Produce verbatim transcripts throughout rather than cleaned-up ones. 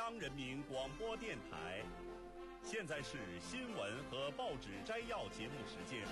央人民广播电台。现在是新闻和报纸摘要节目时间。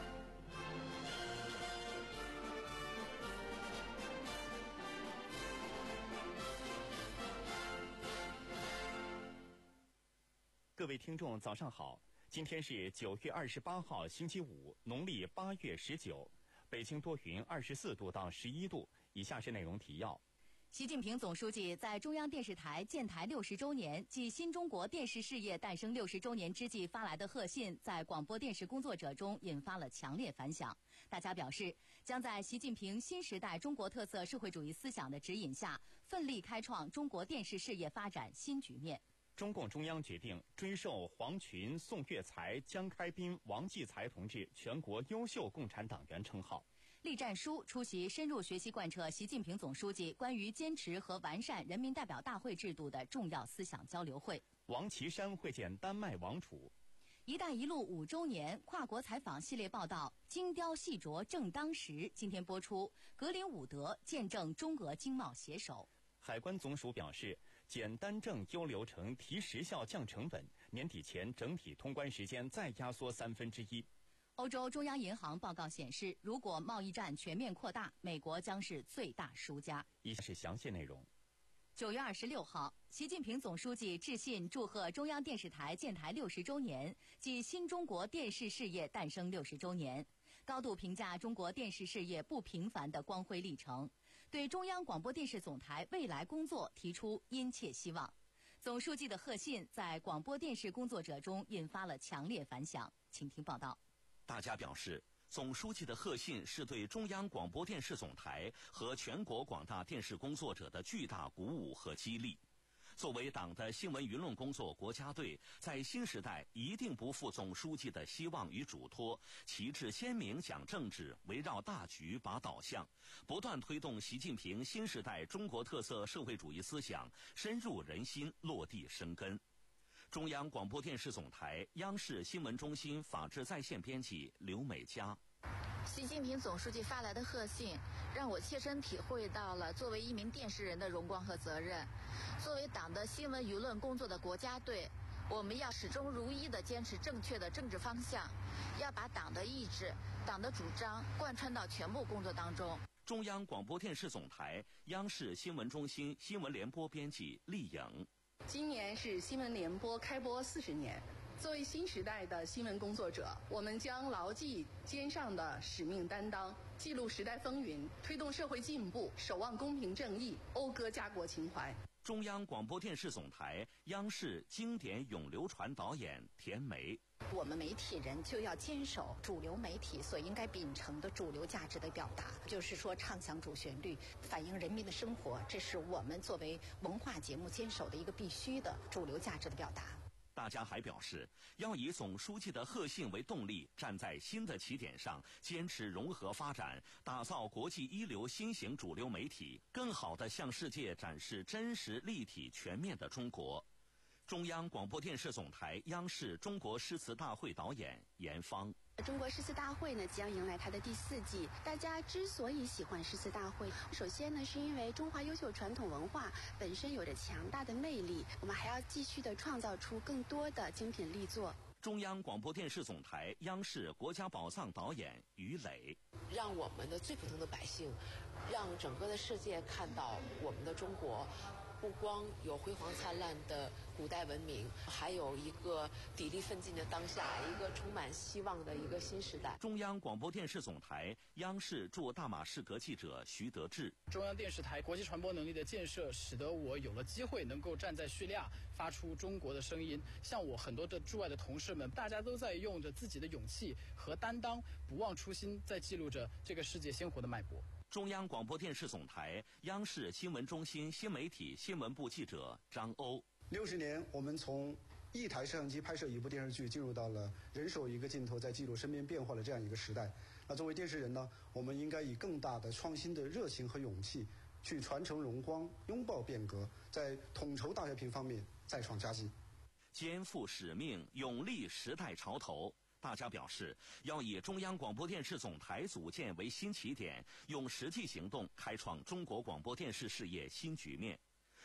各位听众早上好，今天是九月二十八号星期五，农历八月十九，北京多云，二十四度到十一度。以下是内容提要。 习近平总书记在中央电视台建台六十周年暨新中国电视事业诞生六十周年之际发来的贺信，在广播电视工作者中引发了强烈反响。大家表示，将在习近平新时代中国特色社会主义思想的指引下，奋力开创中国电视事业发展新局面。 中共中央决定追授黄群、宋岳才、江开斌、王继才同志全国优秀共产党员称号。 栗战书出席深入学习贯彻习近平总书记关于坚持和完善人民代表大会制度的重要思想交流会。 王岐山会见丹麦王储。 一带一路五周年跨国采访系列报道精雕细琢正当时，今天播出。格林伍德见证中俄经贸携手。 海关总署表示，简单正优流程，提时效降成本，年底前整体通关时间再压缩三分之一。 欧洲中央银行报告显示，如果贸易战全面扩大，美国将是最大输家。 以下是详细内容。 九月二十六号，习近平总书记致信祝贺中央电视台建台六十周年暨新中国电视事业诞生六十周年，高度评价中国电视事业不平凡的光辉历程，对中央广播电视总台未来工作提出殷切希望。总书记的贺信在广播电视工作者中引发了强烈反响，请听报道。 大家表示，总书记的贺信是对中央广播电视总台和全国广大电视工作者的巨大鼓舞和激励。作为党的新闻舆论工作国家队，在新时代一定不负总书记的希望与嘱托，旗帜鲜明讲政治，围绕大局把导向，不断推动习近平新时代中国特色社会主义思想深入人心，落地生根。中央广播电视总台央视新闻中心法制在线编辑刘美佳。 习近平总书记发来的贺信，让我切身体会到了作为一名电视人的荣光和责任。作为党的新闻舆论工作的国家队，我们要始终如一地坚持正确的政治方向，要把党的意志、党的主张贯穿到全部工作当中。 中央广播电视总台央视新闻中心新闻联播编辑厉颖。 今年是新闻联播开播四十年，作为新时代的新闻工作者，我们将牢记肩上的使命担当，记录时代风云，推动社会进步，守望公平正义，讴歌家国情怀。 中央广播电视总台央视经典永流传导演田梅。 我们媒体人就要坚守主流媒体所应该秉承的主流价值的表达，就是说唱响主旋律，反映人民的生活，这是我们作为文化节目坚守的一个必须的主流价值的表达。 大家还表示，要以总书记的贺信为动力，站在新的起点上，坚持融合发展，打造国际一流新型主流媒体，更好地向世界展示真实、立体、全面的中国。中央广播电视总台央视中国诗词大会导演严芳。 中国诗词大会呢即将迎来它的第四季。大家之所以喜欢诗词大会，首先呢是因为中华优秀传统文化本身有着强大的魅力，我们还要继续的创造出更多的精品力作。 中央广播电视总台央视国家宝藏导演于磊。 让我们的最普通的百姓，让整个的世界看到我们的中国不光有辉煌灿烂的古代文明，还有一个砥砺奋进的当下，一个充满希望的一个新时代。 中央广播电视总台央视驻大马士革记者徐德志。 中央电视台国际传播能力的建设，使得我有了机会能够站在叙利亚发出中国的声音。像我很多的驻外的同事们，大家都在用着自己的勇气和担当，不忘初心，在记录着这个世界鲜活的脉搏。 中央广播电视总台央视新闻中心新媒体新闻部记者张欧。 六十年，我们从一台摄像机拍摄一部电视剧，进入到了人手一个镜头，在记录身边变化的这样一个时代。那作为电视人呢，我们应该以更大的创新的热情和勇气，去传承荣光，拥抱变革，在统筹大学评方面再创佳绩。 肩负使命，勇立时代潮头。大家表示，要以中央广播电视总台组建为新起点，用实际行动开创中国广播电视事业新局面。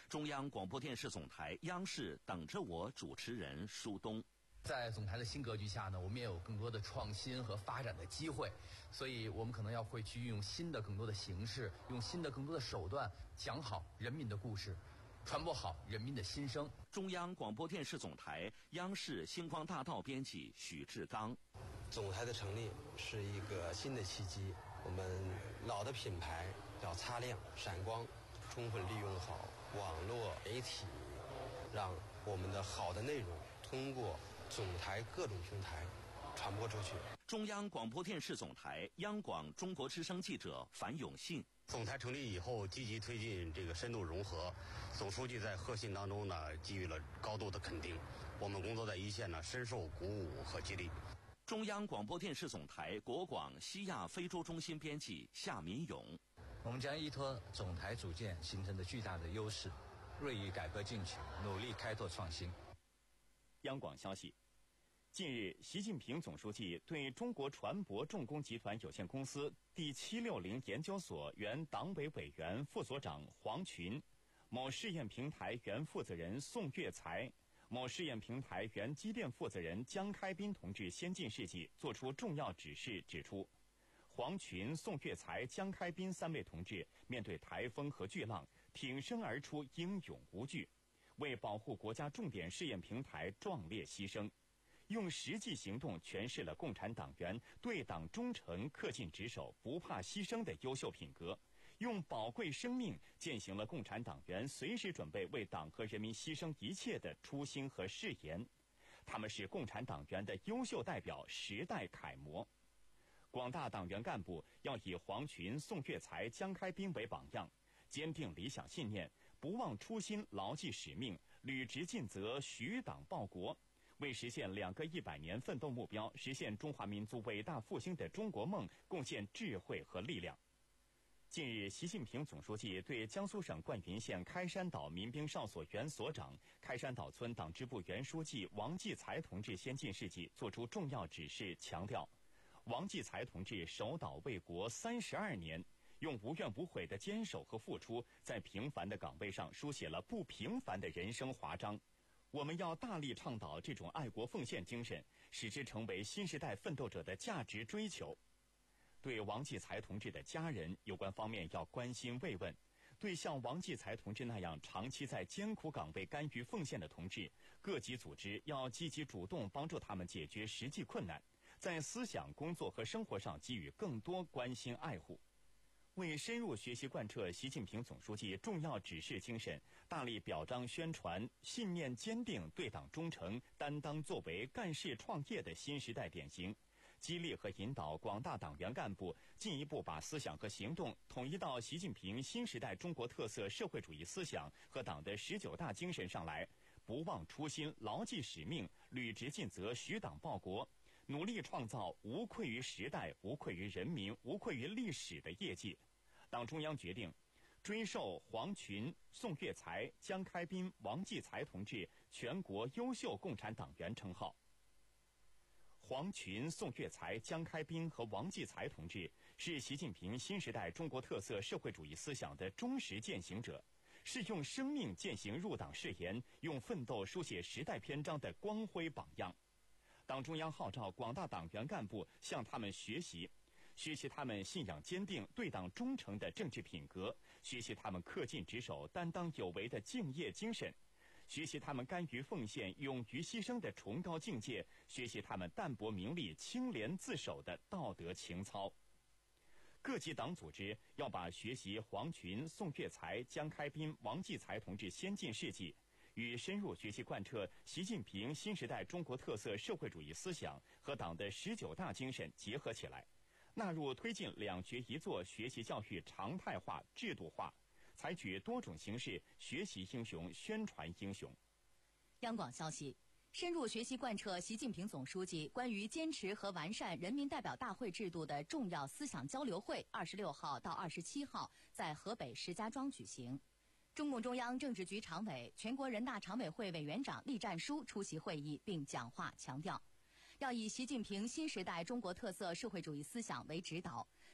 中央广播电视总台央视等着我主持人舒东。 在总台的新格局下呢，我们也有更多的创新和发展的机会，所以我们可能要会去运用新的更多的形式，用新的更多的手段，讲好人民的故事，传播好人民的心声。 中央广播电视总台央视星光大道编辑许志刚。 总台的成立是一个新的契机，我们老的品牌要擦亮闪光，充分利用好网络媒体，让我们的好的内容通过总台各种平台传播出去。 中央广播电视总台央广中国之声记者樊永信。 总台成立以后，积极推进这个深度融合，总书记在贺信当中呢给予了高度的肯定。我们工作在一线呢，深受鼓舞和激励。 中央广播电视总台国广西亚非洲中心编辑夏民勇。 我们将依托总台组建形成的巨大的优势，锐意改革进取，努力开拓创新。 央广消息，近日，习近平总书记对中国船舶重工集团有限公司第七六零研究所原党委委员、副所长黄群、某试验平台原负责人宋岳才、某试验平台原机电负责人江开斌同志先进事迹作出重要指示，指出，黄群、宋岳才、江开斌三位同志面对台风和巨浪，挺身而出，英勇无惧，为保护国家重点试验平台壮烈牺牲，用实际行动诠释了共产党员对党忠诚、恪尽职守、不怕牺牲的优秀品格，用宝贵生命践行了共产党员随时准备为党和人民牺牲一切的初心和誓言。他们是共产党员的优秀代表，时代楷模。广大党员干部要以黄群、宋岳才、江开斌为榜样，坚定理想信念，不忘初心，牢记使命，履职尽责，许党报国，为实现两个一百年奋斗目标，实现中华民族伟大复兴的中国梦贡献智慧和力量。近日，习近平总书记对江苏省灌云县开山岛民兵少所原所长、开山岛村党支部原书记王继才同志先进事迹作出重要指示，强调，王继才同志守岛卫国三十二年，用无怨无悔的坚守和付出，在平凡的岗位上书写了不平凡的人生华章。我们要大力倡导这种爱国奉献精神，使之成为新时代奋斗者的价值追求。对王继才同志的家人，有关方面要关心慰问；对像王继才同志那样长期在艰苦岗位甘于奉献的同志，各级组织要积极主动帮助他们解决实际困难，在思想、工作和生活上给予更多关心爱护。为深入学习贯彻习近平总书记重要指示精神，大力表彰宣传信念坚定、对党忠诚、担当作为、干事创业的新时代典型，激励和引导广大党员干部进一步把思想和行动统一到习近平新时代中国特色社会主义思想和党的十九大精神上来，不忘初心，牢记使命，履职尽责，许党报国，努力创造无愧于时代、无愧于人民、无愧于历史的业绩。党中央决定追授黄群、宋岳才、江开斌、王继才同志全国优秀共产党员称号。黄群、宋岳才、江开斌和王继才同志是习近平新时代中国特色社会主义思想的忠实践行者，是用生命践行入党誓言、用奋斗书写时代篇章的光辉榜样。党中央号召广大党员干部向他们学习，学习他们信仰坚定、对党忠诚的政治品格，学习他们恪尽职守、担当有为的敬业精神，学习他们甘于奉献、勇于牺牲的崇高境界，学习他们淡泊名利、清廉自守的道德情操。各级党组织要把学习黄群、宋岳才、江开斌、王继才同志先进事迹与深入学习贯彻习近平新时代中国特色社会主义思想和党的十九大精神结合起来，纳入推进两学一做学习教育常态化、制度化，采取多种形式学习英雄、宣传英雄。 央广消息，深入学习贯彻习近平总书记关于坚持和完善人民代表大会制度的重要思想交流会，二十六号到二十七号在河北石家庄举行。中共中央政治局常委、全国人大常委会委员长栗战书出席会议并讲话，强调，要以习近平新时代中国特色社会主义思想为指导，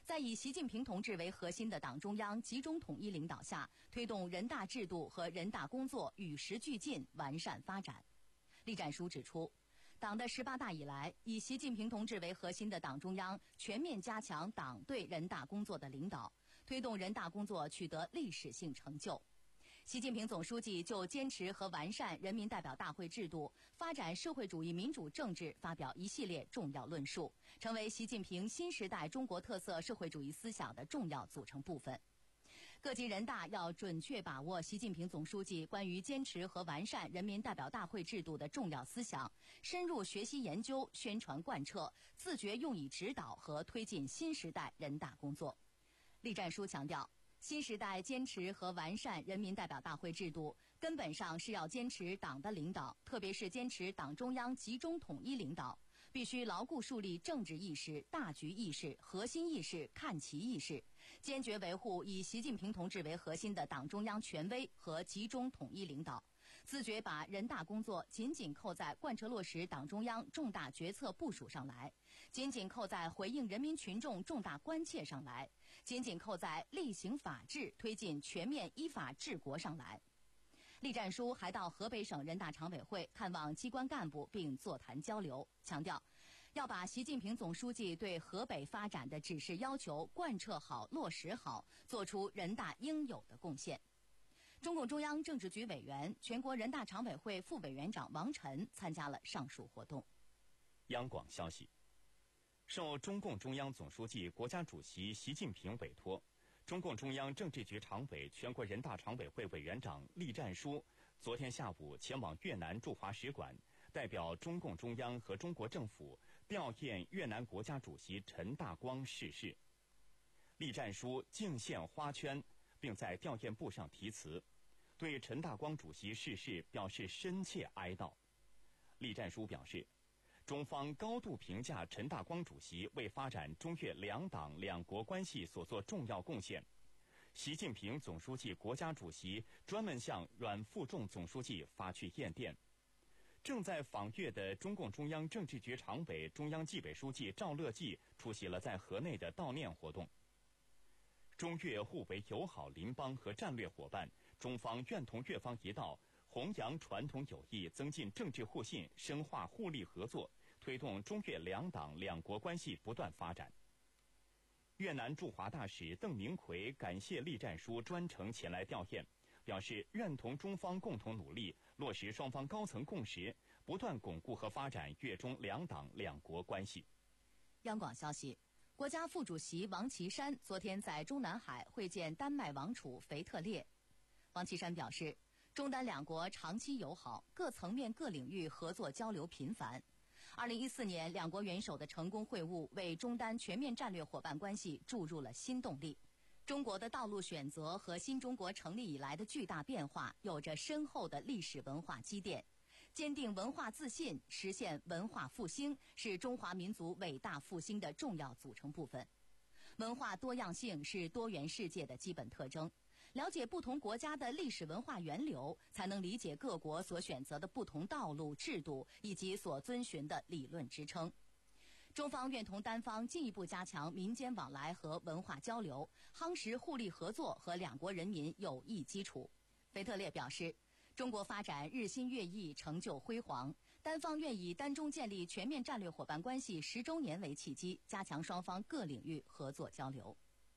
在以习近平同志为核心的党中央集中统一领导下，推动人大制度和人大工作与时俱进、完善发展。栗战书指出，党的十八大以来，以习近平同志为核心的党中央全面加强党对人大工作的领导，推动人大工作取得历史性成就。习近平总书记就坚持和完善人民代表大会制度、发展社会主义民主政治发表一系列重要论述，成为习近平新时代中国特色社会主义思想的重要组成部分。各级人大要准确把握习近平总书记关于坚持和完善人民代表大会制度的重要思想，深入学习研究、宣传贯彻，自觉用以指导和推进新时代人大工作。栗战书强调，新时代坚持和完善人民代表大会制度，根本上是要坚持党的领导，特别是坚持党中央集中统一领导，必须牢固树立政治意识、大局意识、核心意识、看齐意识，坚决维护以习近平同志为核心的党中央权威和集中统一领导，自觉把人大工作紧紧扣在贯彻落实党中央重大决策部署上来，紧紧扣在回应人民群众重大关切上来，紧紧扣在厉行法治、推进全面依法治国上来。栗战书还到河北省人大常委会看望机关干部并座谈交流，强调要把习近平总书记对河北发展的指示要求贯彻好、落实好，做出人大应有的贡献。中共中央政治局委员、全国人大常委会副委员长王晨参加了上述活动。 央广消息，受中共中央总书记、国家主席习近平委托，中共中央政治局常委、全国人大常委会委员长栗战书昨天下午前往越南驻华使馆，代表中共中央和中国政府吊唁越南国家主席陈大光逝世。栗战书敬献花圈，并在吊唁簿上题词，对陈大光主席逝世表示深切哀悼。栗战书表示，中方高度评价陈大光主席为发展中越两党两国关系所做重要贡献。习近平总书记、国家主席专门向阮富仲总书记发去唁电。正在访越的中共中央政治局常委、中央纪委书记赵乐际出席了在河内的悼念活动。中越互为友好邻邦和战略伙伴，中方愿同越方一道，弘扬传统友谊，增进政治互信，深化互利合作，推动中越两党两国关系不断发展。越南驻华大使邓明奎感谢栗战书专程前来吊唁，表示愿同中方共同努力，落实双方高层共识，不断巩固和发展越中两党两国关系。 央广消息，国家副主席王岐山昨天在中南海会见丹麦王储腓特烈。王岐山表示，中丹两国长期友好，各层面各领域合作交流频繁。二零一四年，两国元首的成功会晤，为中丹全面战略伙伴关系注入了新动力。中国的道路选择和新中国成立以来的巨大变化，有着深厚的历史文化积淀。坚定文化自信，实现文化复兴，是中华民族伟大复兴的重要组成部分。文化多样性是多元世界的基本特征。了解不同国家的历史文化源流，才能理解各国所选择的不同道路、制度以及所遵循的理论支撑。中方愿同丹方进一步加强民间往来和文化交流，夯实互利合作和两国人民友谊基础。腓特烈表示，中国发展日新月异，成就辉煌。丹方愿以丹中建立全面战略伙伴关系十周年为契机，加强双方各领域合作交流。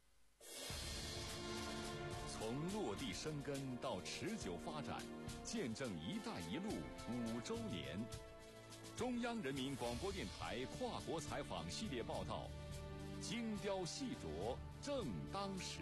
从落地生根到持久发展，见证“一带一路”五周年。中央人民广播电台跨国采访系列报道，精雕细琢，正当时。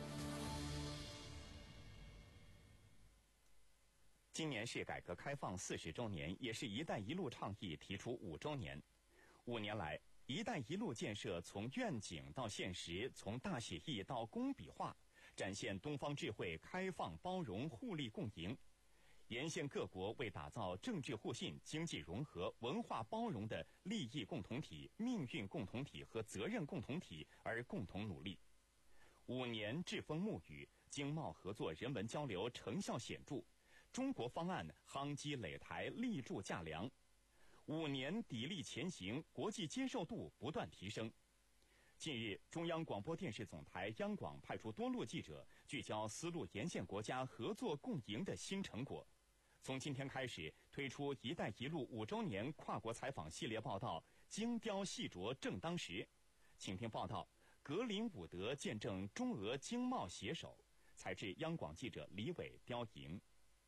今年是改革开放四十周年，也是“一带一路”倡议提出五周年。五年来，“一带一路”建设从愿景到现实，从大写意到工笔画，展现东方智慧、开放包容、互利共赢。沿线各国为打造政治互信、经济融合、文化包容的利益共同体、命运共同体和责任共同体而共同努力。五年栉风沐雨，经贸合作、人文交流成效显著，中国方案夯基垒台，立柱架梁。五年砥砺前行，国际接受度不断提升。 近日，中央广播电视总台央广派出多路记者，聚焦丝路沿线国家合作共赢的新成果。从今天开始，推出“一带一路”五周年跨国采访系列报道，精雕细琢正当时。请听报道：格林伍德见证中俄经贸携手。采制央广记者李伟、刁莹。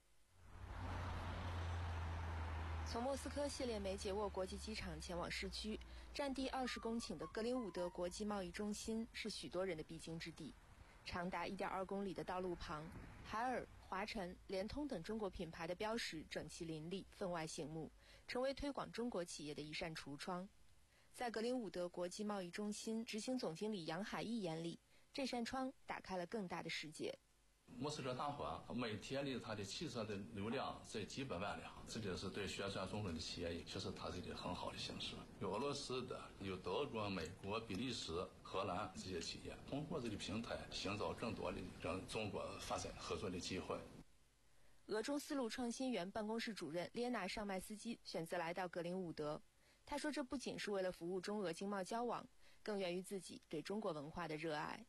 从莫斯科谢列梅捷沃国际机场前往市区，占地二十公顷的格林伍德国际贸易中心是许多人的必经之地。长达一点二公里的道路旁，海尔、华晨、联通等中国品牌的标识整齐林立，分外醒目，成为推广中国企业的一扇橱窗。在格林伍德国际贸易中心执行总经理杨海义眼里，这扇窗打开了更大的世界。 莫斯科大环每天的它的汽车的流量在几百万辆，这就是对宣传中国的企业，确实它是一个很好的形式。有俄罗斯的，有德国、美国、比利时、荷兰这些企业，通过这个平台寻找更多的让中国发展合作的机会。 俄中丝路创新园办公室主任列娜上麦斯基选择来到格林伍德。他说，这不仅是为了服务中俄经贸交往，更源于自己对中国文化的热爱。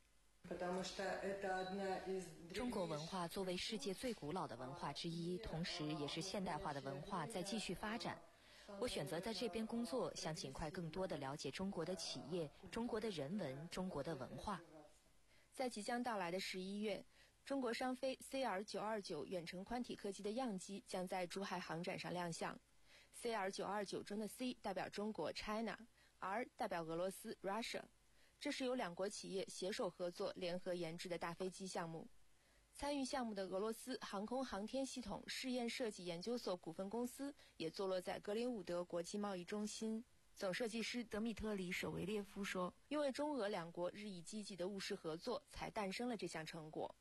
中国文化作为世界最古老的文化之一，同时也是现代化的文化在继续发展。我选择在这边工作，想尽快更多地了解中国的企业、中国的人文、中国的文化。 在即将到来的十一月，中国商飞 C R 九二九远程宽体客机的样机将在珠海航展上亮相。C R 九二九中的 C 代表中国 China，R 代表俄罗斯 Russia。这是由两国企业携手合作联合研制的大飞机项目。参与项目的俄罗斯航空航天系统试验设计研究所股份公司也坐落在格林伍德国际贸易中心。总设计师德米特里舍维列夫说，因为中俄两国日益积极的务实合作，才诞生了这项成果。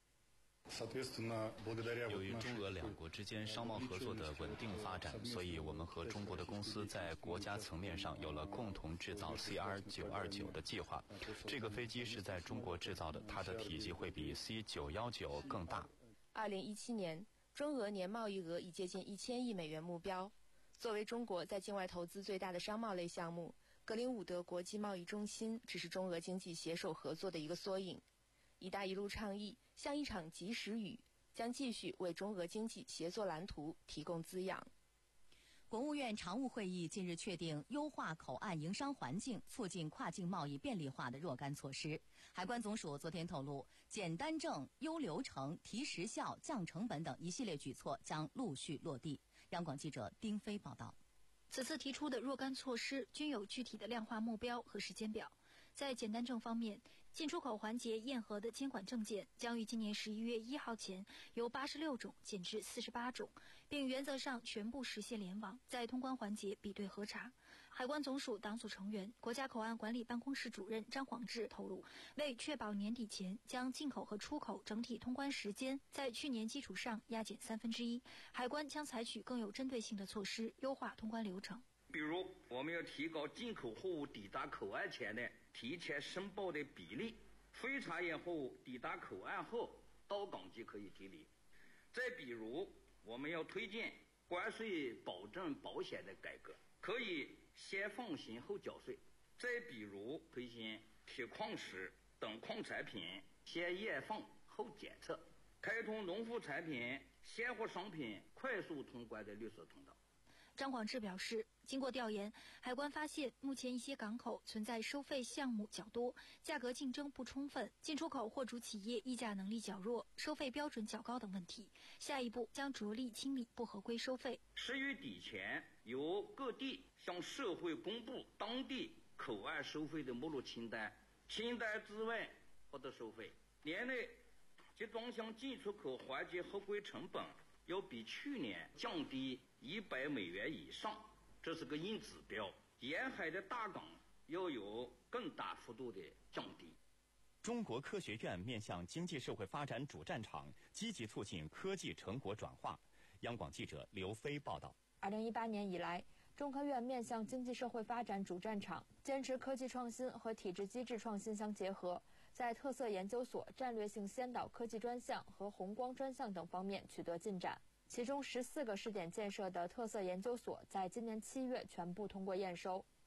由于中俄两国之间商贸合作的稳定发展，所以我们和中国的公司在国家层面上有了共同制造 C R 九二九的计划。这个飞机是在中国制造的，它的体积会比 C 九一九更大。 二零一七年，中俄年贸易额已接近一千亿美元目标。作为中国在境外投资最大的商贸类项目，格林伍德国际贸易中心只是中俄经济携手合作的一个缩影。“一带一路”倡议像一场及时雨，将继续为中俄经济协作蓝图提供滋养。 国务院常务会议近日确定优化口岸营商环境，促进跨境贸易便利化的若干措施。海关总署昨天透露，简单证、优流程、提时效、降成本等一系列举措将陆续落地。央广记者丁飞报道。 此次提出的若干措施均有具体的量化目标和时间表。在简单证方面，进出口环节验核的监管证件将于今年十一月一号前由八十六种减至四十八种，并原则上全部实现联网，在通关环节比对核查。海关总署党组成员、国家口岸管理办公室主任张晃志透露，为确保年底前将进口和出口整体通关时间在去年基础上压减三分之一，海关将采取更有针对性的措施，优化通关流程。 比如，我们要提高进口货物抵达口岸前的提前申报的比例，非查验货物抵达口岸后到港即可以提离。再比如，我们要推荐关税保证保险的改革，可以先放行后缴税。再比如，推行铁矿石等矿产品先验放后检测，开通农副产品、鲜活商品快速通关的绿色通道。 张广智表示，经过调研，海关发现目前一些港口存在收费项目较多、价格竞争不充分、进出口货主企业议价能力较弱、收费标准较高等问题。下一步将着力清理不合规收费。 十月底前，由各地向社会公布当地口岸收费的目录清单，清单之外不得收费。年内集装箱进出口环节合规成本要比去年降低一百美元以上，这是个硬指标。沿海的大港要有更大幅度的降低。 中国科学院面向经济社会发展主战场，积极促进科技成果转化。央广记者刘飞报道。 二零一八年以来，中科院面向经济社会发展主战场，坚持科技创新和体制机制创新相结合，在特色研究所、战略性先导科技专项和宏光专项等方面取得进展。其中十四个试点建设的特色研究所在今年七月全部通过验收。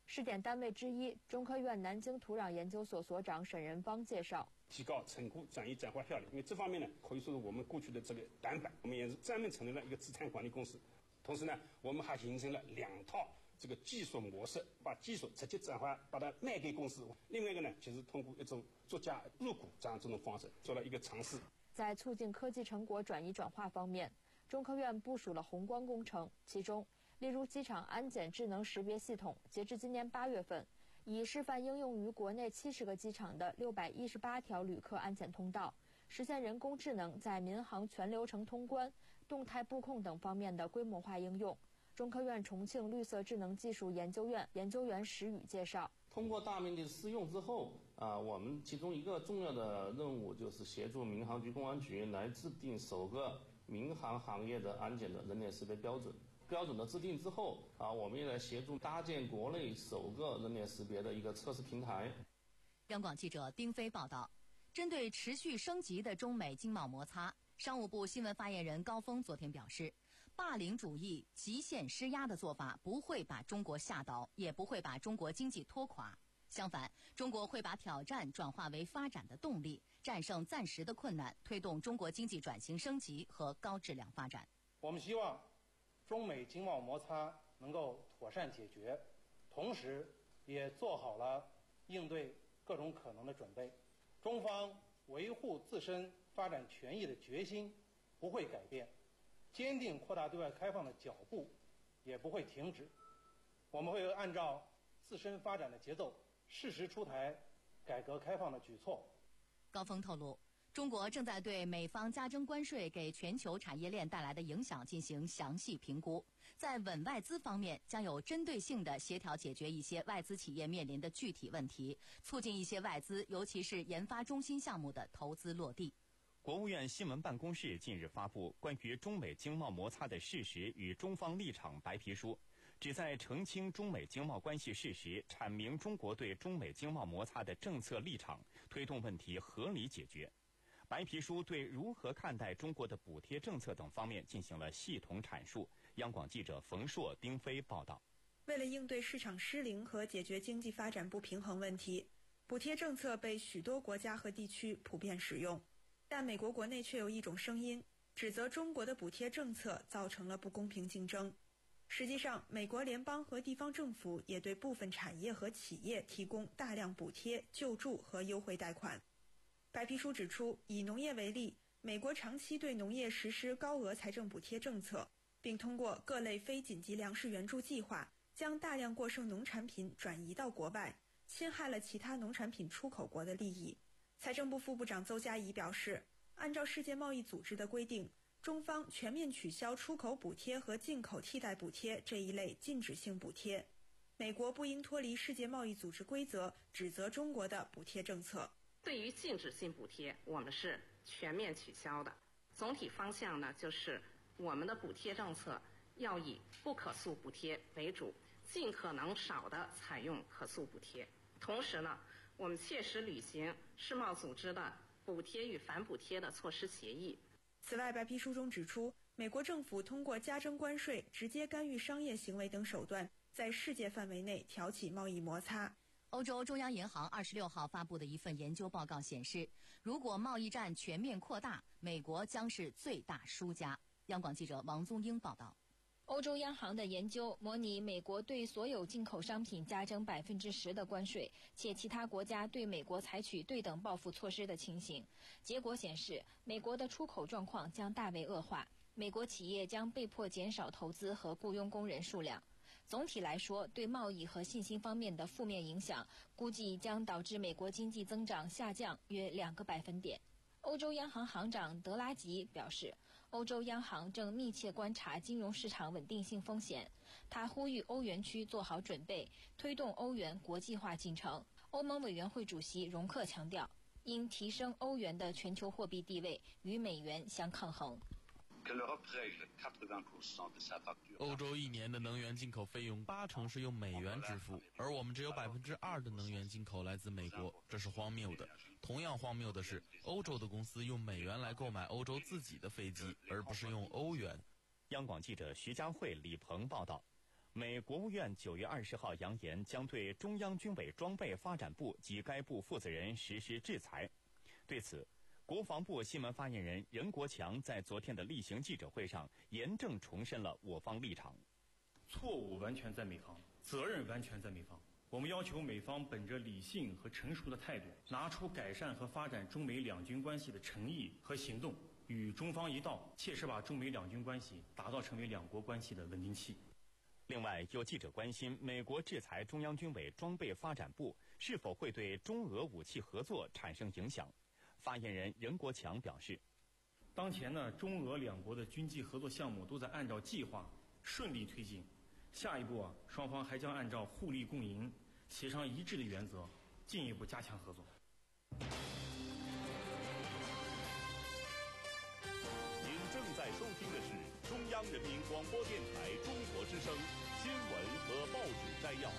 试点单位之一，中科院南京土壤研究所所长沈仁芳介绍， 提高成果转移转化效率。因为这方面呢，可以说是我们过去的这个短板，我们也是专门成立了一个资产管理公司。同时呢，我们还形成了两套这个技术模式，把技术直接转化，把它卖给公司。另外一个呢，就是通过一种作价入股这样这种方式做了一个尝试。 在促进科技成果转移转化方面，中科院部署了宏观工程，其中例如机场安检智能识别系统，截至今年八月份，已示范应用于国内七十个机场的六百一十八条旅客安检通道，实现人工智能在民航全流程通关、动态布控等方面的规模化应用。中科院重庆绿色智能技术研究院研究员石宇介绍， 通过大面积试用之后，啊，我们其中一个重要的任务就是协助民航局、公安局来制定首个民航行业的安检的人脸识别标准。标准的制定之后，啊，我们也来协助搭建国内首个人脸识别的一个测试平台。 央广记者丁飞报道，针对持续升级的中美经贸摩擦，商务部新闻发言人高峰昨天表示，霸凌主义、极限施压的做法不会把中国吓倒，也不会把中国经济拖垮。相反，中国会把挑战转化为发展的动力，战胜暂时的困难，推动中国经济转型升级和高质量发展。 我们希望中美经贸摩擦能够妥善解决，同时也做好了应对各种可能的准备。中方维护自身发展权益的决心不会改变，坚定扩大对外开放的脚步也不会停止。我们会按照自身发展的节奏，适时出台改革开放的举措。 高峰透露，中国正在对美方加征关税给全球产业链带来的影响进行详细评估，在稳外资方面将有针对性地协调解决一些外资企业面临的具体问题，促进一些外资，尤其是研发中心项目的投资落地。 国务院新闻办公室近日发布关于中美经贸摩擦的事实与中方立场白皮书，旨在澄清中美经贸关系事实，阐明中国对中美经贸摩擦的政策立场，推动问题合理解决。白皮书对如何看待中国的补贴政策等方面进行了系统阐述。央广记者冯硕、丁飞报道。 为了应对市场失灵和解决经济发展不平衡问题，补贴政策被许多国家和地区普遍使用，但美国国内却有一种声音，指责中国的补贴政策造成了不公平竞争。实际上，美国联邦和地方政府也对部分产业和企业提供大量补贴、救助和优惠贷款。白皮书指出，以农业为例，美国长期对农业实施高额财政补贴政策，并通过各类非紧急粮食援助计划，将大量过剩农产品转移到国外，侵害了其他农产品出口国的利益。财政部副部长邹嘉怡表示，按照世界贸易组织的规定，中方全面取消出口补贴和进口替代补贴这一类禁止性补贴。美国不应脱离世界贸易组织规则，指责中国的补贴政策。 对于禁止性补贴，我们是全面取消的。总体方向呢，就是我们的补贴政策要以不可诉补贴为主，尽可能少地采用可诉补贴。同时呢，我们切实履行世贸组织的补贴与反补贴的措施协议。 此外，白皮书中指出，美国政府通过加征关税、直接干预商业行为等手段，在世界范围内挑起贸易摩擦。 欧洲中央银行二十六号发布的一份研究报告显示，如果贸易战全面扩大，美国将是最大输家。央广记者王宗英报道。 欧洲央行的研究模拟美国对所有进口商品加征百分之十的关税，且其他国家对美国采取对等报复措施的情形。结果显示，美国的出口状况将大为恶化，美国企业将被迫减少投资和雇佣工人数量。总体来说，对贸易和信心方面的负面影响，估计将导致美国经济增长下降约两个百分点。欧洲央行行长德拉吉表示，欧洲央行正密切观察金融市场稳定性风险。他呼吁欧元区做好准备，推动欧元国际化进程。欧盟委员会主席容克强调，应提升欧元的全球货币地位，与美元相抗衡。 欧洲一年的能源进口费用八成是用美元支付，而我们只有百分之二的能源进口来自美国，这是荒谬的。同样荒谬的是，欧洲的公司用美元来购买欧洲自己的飞机，而不是用欧元。 央广记者徐佳慧、李鹏报道。 美国务院九月二十号扬言将对中央军委装备发展部及该部负责人实施制裁。对此，国防部新闻发言人任国强在昨天的例行记者会上严正重申了我方立场。 错误完全在美方，责任完全在美方。我们要求美方本着理性和成熟的态度，拿出改善和发展中美两军关系的诚意和行动，与中方一道，切实把中美两军关系打造成为两国关系的稳定器。 另外，有记者关心，美国制裁中央军委装备发展部是否会对中俄武器合作产生影响。发言人任国强表示， 当前呢，中俄两国的军际合作项目都在按照计划顺利推进。下一步啊，双方还将按照互利共赢、协商一致的原则，进一步加强合作。 您正在收听的是中央人民广播电台中国之声新闻和报纸摘要。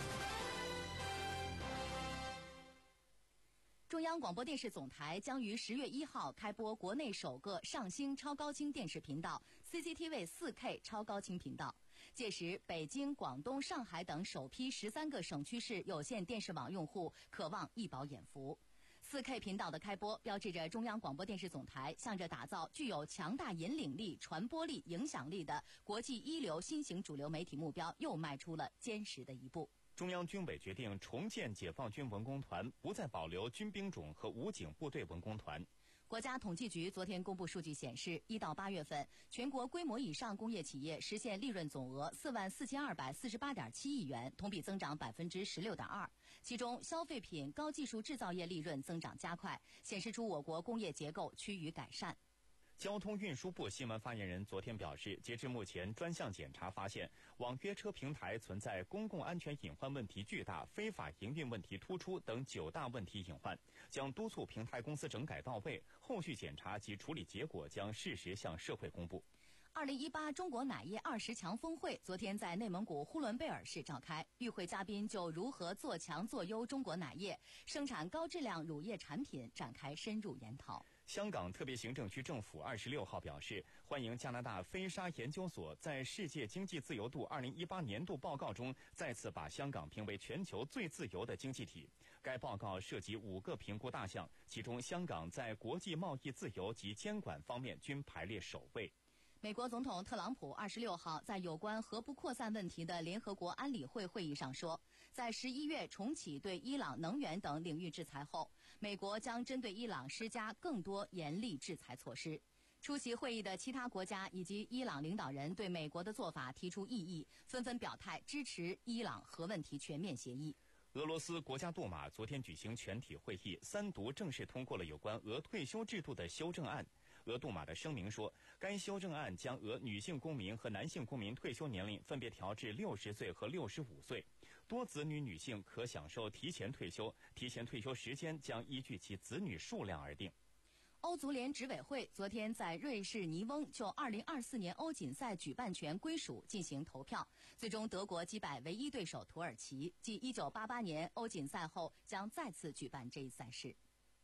中央广播电视总台将于十月一号开播国内首个上星超高清电视频道 C C T V 四 K 超高清频道。届时，北京、广东、上海等首批十三个省区市有线电视网用户可望一饱眼福。四 K 频道的开播，标志着中央广播电视总台向着打造具有强大引领力、传播力、影响力的国际一流新型主流媒体目标又迈出了坚实的一步。 中央军委决定重建解放军文工团，不再保留军兵种和武警部队文工团。 国家统计局昨天公布数据显示，一到八月份，全国规模以上工业企业实现利润总额四万四千二百四十八点七亿元，同比增长百分之十六点二。其中，消费品、高技术制造业利润增长加快，显示出我国工业结构趋于改善。 交通运输部新闻发言人昨天表示，截至目前，专项检查发现，网约车平台存在公共安全隐患问题巨大、非法营运问题突出等九大问题隐患，将督促平台公司整改到位，后续检查及处理结果将适时向社会公布。 二零一八中国奶业二十强峰会昨天在内蒙古呼伦贝尔市召开，与会嘉宾就如何做强做优中国奶业、生产高质量乳业产品展开深入研讨。 香港特别行政区政府二十六号表示，欢迎加拿大飞沙研究所在世界经济自由度二零一八年度报告中再次把香港评为全球最自由的经济体。该报告涉及五个评估大项，其中香港在国际贸易自由及监管方面均排列首位。 美国总统特朗普二十六号在有关核不扩散问题的联合国安理会会议上说，在十一月重启对伊朗能源等领域制裁后，美国将针对伊朗施加更多严厉制裁措施。出席会议的其他国家以及伊朗领导人对美国的做法提出异议，纷纷表态支持伊朗核问题全面协议。 俄罗斯国家杜马昨天举行全体会议，三读正式通过了有关俄退休制度的修正案。俄杜马的声明说，该修正案将俄女性公民和男性公民退休年龄分别调至六十岁和六十五岁，多子女女性可享受提前退休，提前退休时间将依据其子女数量而定。 欧足联执委会昨天在瑞士尼翁就二零二四年欧锦赛举办权归属进行投票，最终德国击败唯一对手土耳其，继一九八八年欧锦赛后将再次举办这一赛事。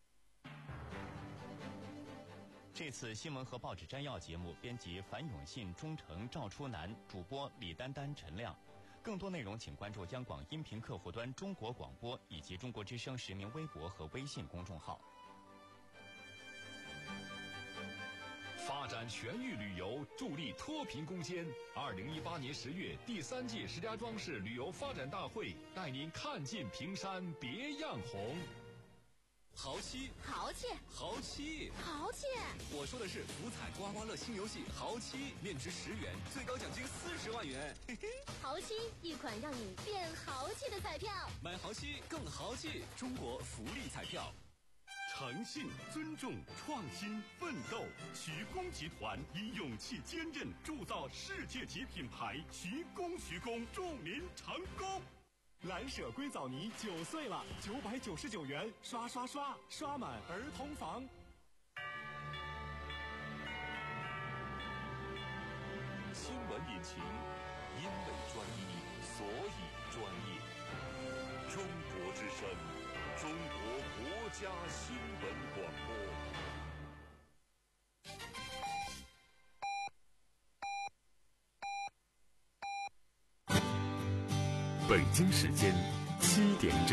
这次新闻和报纸摘要节目，编辑樊永信、钟诚、赵初南，主播李丹丹、陈亮。更多内容请关注央广音频客户端中国广播以及中国之声实名微博和微信公众号。 发展全域旅游，助力脱贫攻坚。二零一八年十月，第三届石家庄市旅游发展大会带您看尽平山别样红。 豪七， 豪气， 豪七， 豪气！ 我说的是福彩刮刮乐新游戏豪七，面值十元，最高奖金四十万元。嘿嘿， 豪七，一款让你变豪气的彩票。 买豪七更豪气，中国福利彩票。 诚信、尊重、创新、奋斗，徐工集团以勇气坚韧铸造世界级品牌，徐工徐工，祝您成功！ 蓝舍硅藻泥九岁了，九百九十九元，刷刷刷，刷满儿童房。 新闻引擎，因为专一，所以专业。中国之声，中国国家新闻广播。 北京时间七点整。